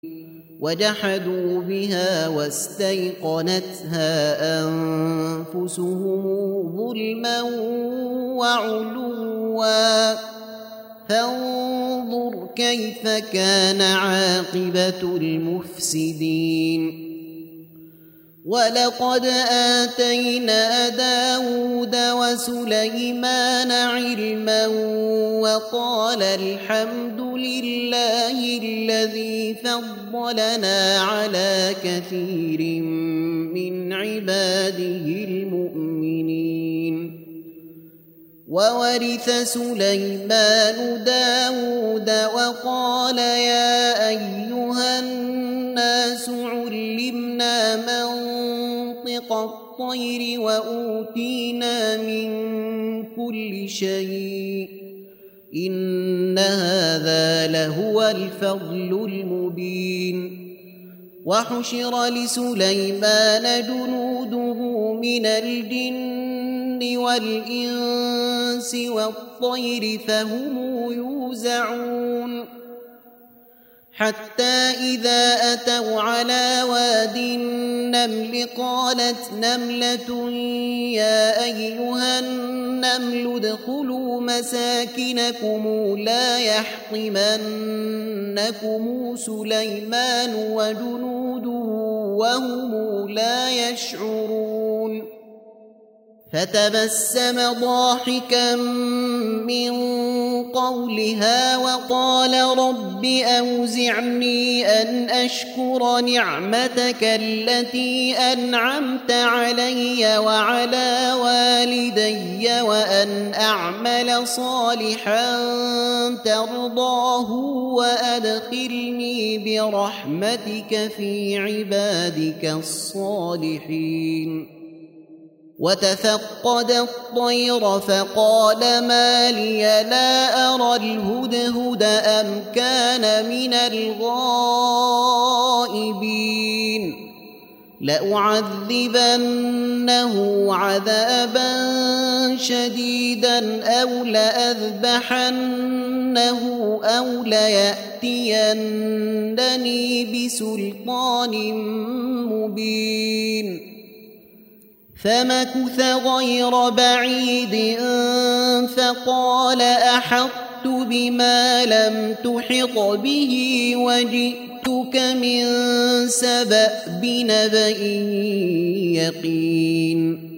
وجحدوا بها واستيقنتها أنفسهم ظلما وعلوا فانظر كيف كان عاقبة المفسدين ولقد آتينا داود وسليمان علما وقال الحمد لله الذي فضلنا على كثير من عباده المؤمنين وورث سليمان داود وقال يا أيها الناس علمنا منطق الطير وأوتينا من كل شيء إن هذا لهو الفضل المبين وحشر لسليمان جنوده من الجن والإنس والطير فهم يوزعون حتى إذا أتوا على واد النمل قالت نملة يا أيها النمل ادخلوا مساكنكم لا يحطمنكم سليمان وجنوده وهم لا يشعرون فتبسم ضاحكا من قولها وقال رب أوزعني أن أشكر نعمتك التي أنعمت علي وعلى والدي وأن أعمل صالحا ترضاه وأدخلني برحمتك في عبادك الصالحين وتفقد الطير فقال ما لي لا أرى الهدهد أم كان من الغائبين لأعذبنه عذابا شديدا أو لأذبحنه أو ليأتينني بسلطان مبين فمكث غير بعيد فقال أحطت بما لم تحط به وجئتك من سبأ بنبأ يقين